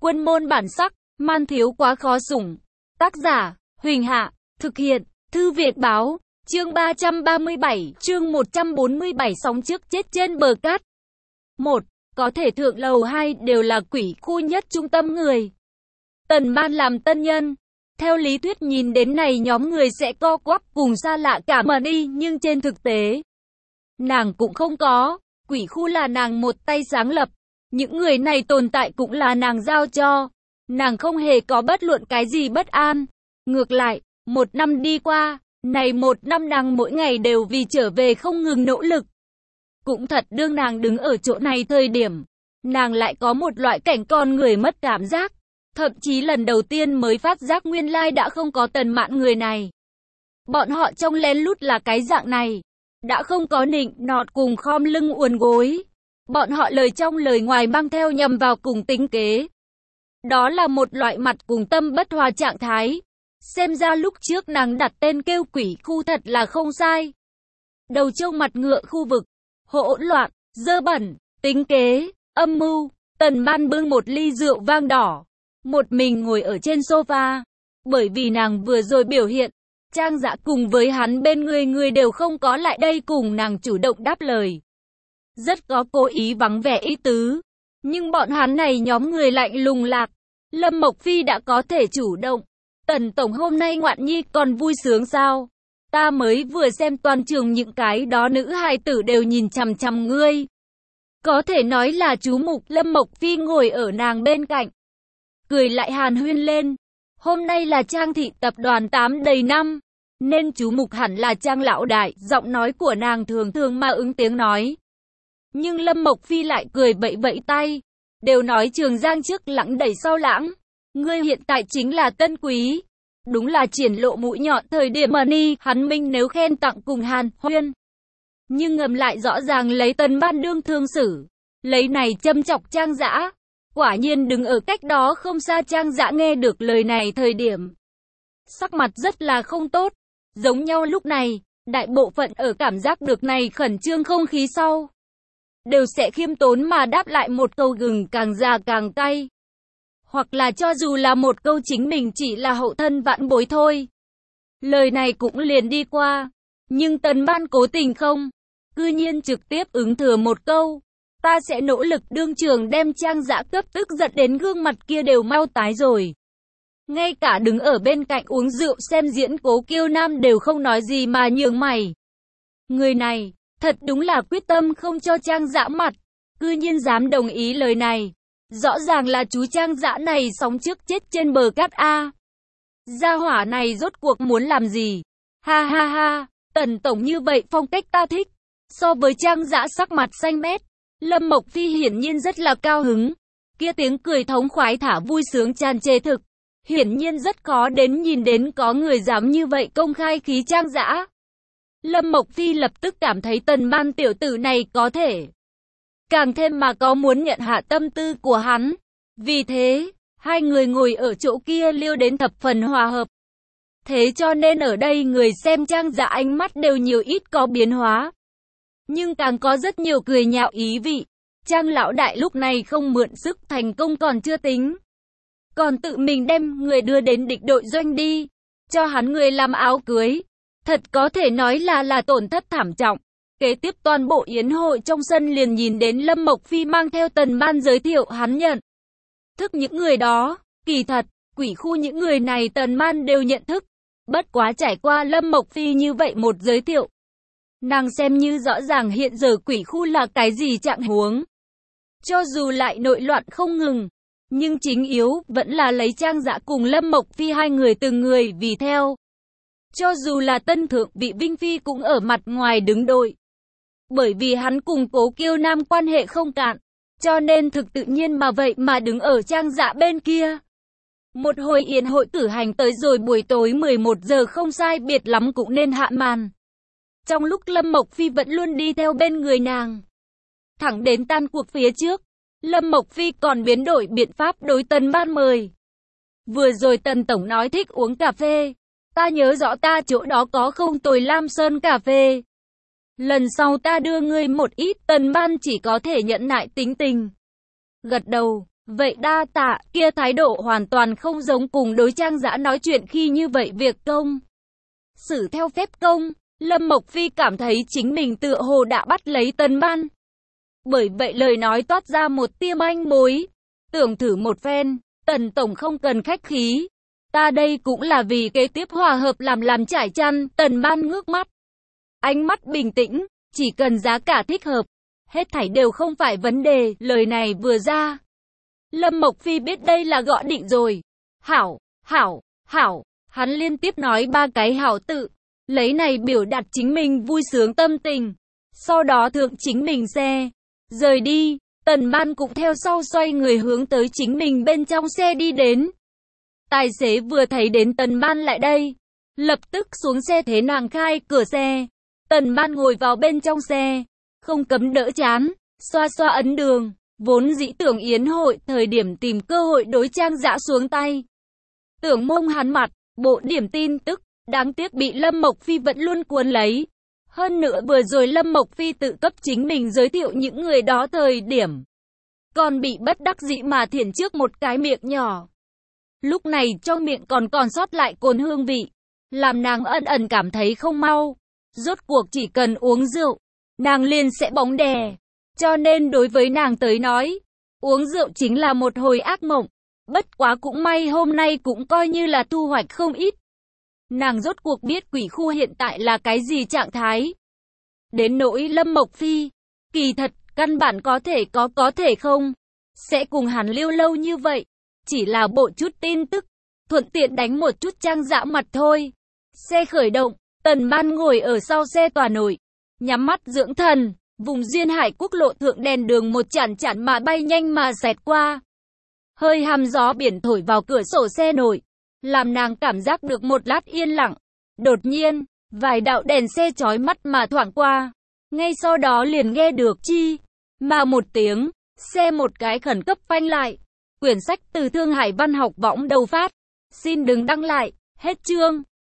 Quân môn bản sắc, man thiếu quá khó sủng. Tác giả, Huỳnh Hạ, thực hiện, Thư Việt Báo, chương 337, chương 147 sóng trước chết trên bờ cát. 1. Có thể thượng lầu 2 đều là quỷ khu nhất trung tâm người. Tần Ban làm tân nhân. Theo lý thuyết nhìn đến này nhóm người sẽ co quắp cùng xa lạ cả mà đi, nhưng trên thực tế, nàng cũng không có. Quỷ khu là nàng một tay sáng lập. Những người này tồn tại cũng là nàng giao cho. Nàng không hề có bất luận cái gì bất an. Ngược lại, một năm đi qua, này một năm nàng mỗi ngày đều vì trở về không ngừng nỗ lực. Cũng thật đương nàng đứng ở chỗ này thời điểm, nàng lại có một loại cảnh con người mất cảm giác. Thậm chí lần đầu tiên mới phát giác nguyên lai đã không có Tần Mạn người này. Bọn họ trông lén lút là cái dạng này. Đã không có nịnh nọt cùng khom lưng uốn gối. Bọn họ lời trong lời ngoài mang theo nhầm vào cùng tính kế. Đó là một loại mặt cùng tâm bất hòa trạng thái. Xem ra lúc trước nàng đặt tên kêu quỷ khu thật là không sai. Đầu trâu mặt ngựa khu vực, hỗn loạn, dơ bẩn, tính kế, âm mưu. Tần Ban bưng một ly rượu vang đỏ, một mình ngồi ở trên sofa. Bởi vì nàng vừa rồi biểu hiện, Trang Dã cùng với hắn bên người đều không có lại đây cùng nàng chủ động đáp lời. Rất có cố ý vắng vẻ ý tứ. Nhưng bọn hắn này nhóm người lạnh lùng lạc. Lâm Mộc Phi đã có thể chủ động. Tần Tổng hôm nay ngoạn nhi còn vui sướng sao? Ta mới vừa xem toàn trường những cái đó nữ hài tử đều nhìn chằm chằm ngươi. Có thể nói là chú mục. Lâm Mộc Phi ngồi ở nàng bên cạnh, cười lại hàn huyên lên. Hôm nay là Trang thị tập đoàn 8 đầy năm, nên chú mục hẳn là Trang lão đại. Giọng nói của nàng thường thường mà ứng tiếng nói. Nhưng Lâm Mộc Phi lại cười vẫy vẫy tay. Đều nói Trường Giang trước lãng đẩy sau lãng. Ngươi hiện tại chính là tân quý. Đúng là triển lộ mũi nhọn thời điểm mà ni. Hắn minh nếu khen tặng cùng hàn huyên. Nhưng ngầm lại rõ ràng lấy Tần Ban đương thương xử. Lấy này châm chọc Trang Dã. Quả nhiên đứng ở cách đó không xa. Trang Dã nghe được lời này thời điểm, sắc mặt rất là không tốt. Giống nhau lúc này, đại bộ phận ở cảm giác được này khẩn trương không khí sau, đều sẽ khiêm tốn mà đáp lại một câu gừng càng già càng cay. Hoặc là cho dù là một câu chính mình chỉ là hậu thân vãn bối thôi. Lời này cũng liền đi qua. Nhưng Tần Ban cố tình không. Cư nhiên trực tiếp ứng thừa một câu. Ta sẽ nỗ lực đương trường đem Trang Dã cấp tức giận đến gương mặt kia đều mau tái rồi. Ngay cả đứng ở bên cạnh uống rượu xem diễn Cố Kiêu Nam đều không nói gì mà nhướng mày. Người này, thật đúng là quyết tâm không cho Trang Dã mặt. Cư nhiên dám đồng ý lời này. Rõ ràng là chú Trang Dã này sóng trước chết trên bờ cát A. Gia hỏa này rốt cuộc muốn làm gì? Ha ha ha, Tần Tổng như vậy phong cách ta thích. So với Trang Dã sắc mặt xanh mét, Lâm Mộc Phi hiển nhiên rất là cao hứng. Kia tiếng cười thống khoái thả vui sướng tràn trề thực. Hiển nhiên rất khó đến nhìn đến có người dám như vậy công khai khí Trang Dã. Lâm Mộc Phi lập tức cảm thấy Tần Ban tiểu tử này có thể càng thêm mà có muốn nhận hạ tâm tư của hắn. Vì thế, hai người ngồi ở chỗ kia liêu đến thập phần hòa hợp. Thế cho nên ở đây người xem Trang Dã ánh mắt đều nhiều ít có biến hóa. Nhưng càng có rất nhiều cười nhạo ý vị. Trang lão đại lúc này không mượn sức thành công còn chưa tính, còn tự mình đem người đưa đến địch đội doanh đi, cho hắn người làm áo cưới. Thật có thể nói là tổn thất thảm trọng. Kế tiếp toàn bộ yến hội trong sân liền nhìn đến Lâm Mộc Phi mang theo Tần Ban giới thiệu hắn nhận thức những người đó. Kỳ thật, quỷ khu những người này Tần Ban đều nhận thức. Bất quá trải qua Lâm Mộc Phi như vậy một giới thiệu, nàng xem như rõ ràng hiện giờ quỷ khu là cái gì trạng huống. Cho dù lại nội loạn không ngừng, nhưng chính yếu vẫn là lấy Trang Dã cùng Lâm Mộc Phi hai người từng người vì theo. Cho dù là tân thượng vị Vinh Phi cũng ở mặt ngoài đứng đội. Bởi vì hắn cùng Cố Kiêu Nam quan hệ không cạn, cho nên thực tự nhiên mà vậy mà đứng ở Trang Dã bên kia. Một hồi yến hội cử hành tới rồi buổi tối 11 giờ không sai biệt lắm cũng nên hạ màn. Trong lúc Lâm Mộc Phi vẫn luôn đi theo bên người nàng, thẳng đến tan cuộc phía trước, Lâm Mộc Phi còn biến đổi biện pháp đối Tần Ban mời. Vừa rồi Tần Tổng nói thích uống cà phê. Ta nhớ rõ ta chỗ đó có không tồi Lam Sơn cà phê. Lần sau ta đưa ngươi một ít. Tần Ban chỉ có thể nhẫn nại tính tình. Gật đầu, Vậy đa tạ, kia thái độ hoàn toàn không giống cùng đối Trang Dã nói chuyện khi như vậy việc công. Xử theo phép công, Lâm Mộc Phi cảm thấy chính mình tựa hồ đã bắt lấy Tần Ban. Bởi vậy lời nói toát ra một tia manh mối. Tưởng thử một phen, Tần Tổng không cần khách khí. Ta đây cũng là vì kế tiếp hòa hợp làm trải chăn, Tần Ban ngước mắt. Ánh mắt bình tĩnh, chỉ cần giá cả thích hợp. Hết thảy đều không phải vấn đề, lời này vừa ra. Lâm Mộc Phi biết đây là gõ định rồi. Hảo, hảo, hảo, hắn liên tiếp nói 3 cái hảo tự. Lấy này biểu đạt chính mình vui sướng tâm tình. Sau đó thượng chính mình xe. Rời đi, Tần Ban cũng theo sau xoay người hướng tới chính mình bên trong xe đi đến. Tài xế vừa thấy đến Tần Ban lại đây. Lập tức xuống xe thế nàng khai cửa xe. Tần Ban ngồi vào bên trong xe. Không cấm đỡ chán, xoa xoa ấn đường. Vốn dĩ tưởng yến hội thời điểm tìm cơ hội đối Trang Dã xuống tay. Tưởng mông hắn mặt, bộ điểm tin tức. Đáng tiếc bị Lâm Mộc Phi vẫn luôn cuốn lấy. Hơn nữa vừa rồi Lâm Mộc Phi tự cấp chính mình giới thiệu những người đó thời điểm. Còn bị bất đắc dĩ mà thiển trước một cái miệng nhỏ. Lúc này trong miệng còn sót lại cồn hương vị. Làm nàng ẩn ẩn cảm thấy không mau. Rốt cuộc chỉ cần uống rượu, nàng liền sẽ bóng đè. Cho nên đối với nàng tới nói, uống rượu chính là một hồi ác mộng. Bất quá cũng may hôm nay cũng coi như là thu hoạch không ít. Nàng rốt cuộc biết quỷ khu hiện tại là cái gì trạng thái. Đến nỗi Lâm Mộc Phi, kỳ thật, căn bản có thể không. Sẽ cùng hắn lưu lâu như vậy. Chỉ là bộ chút tin tức, thuận tiện đánh một chút Trang Dã mặt thôi. Xe khởi động, Tần Ban ngồi ở sau xe tòa nổi. Nhắm mắt dưỡng thần, vùng duyên hải quốc lộ thượng đèn đường một chản mà bay nhanh mà xẹt qua. Hơi hăm gió biển thổi vào cửa sổ xe nổi. Làm nàng cảm giác được một lát yên lặng. Đột nhiên, vài đạo đèn xe chói mắt mà thoảng qua. Ngay sau đó liền nghe được chi mà một tiếng, xe một cái khẩn cấp phanh lại. Quyển sách từ Thương Hải Văn học võng đầu phát. Xin đừng đăng lại, hết chương.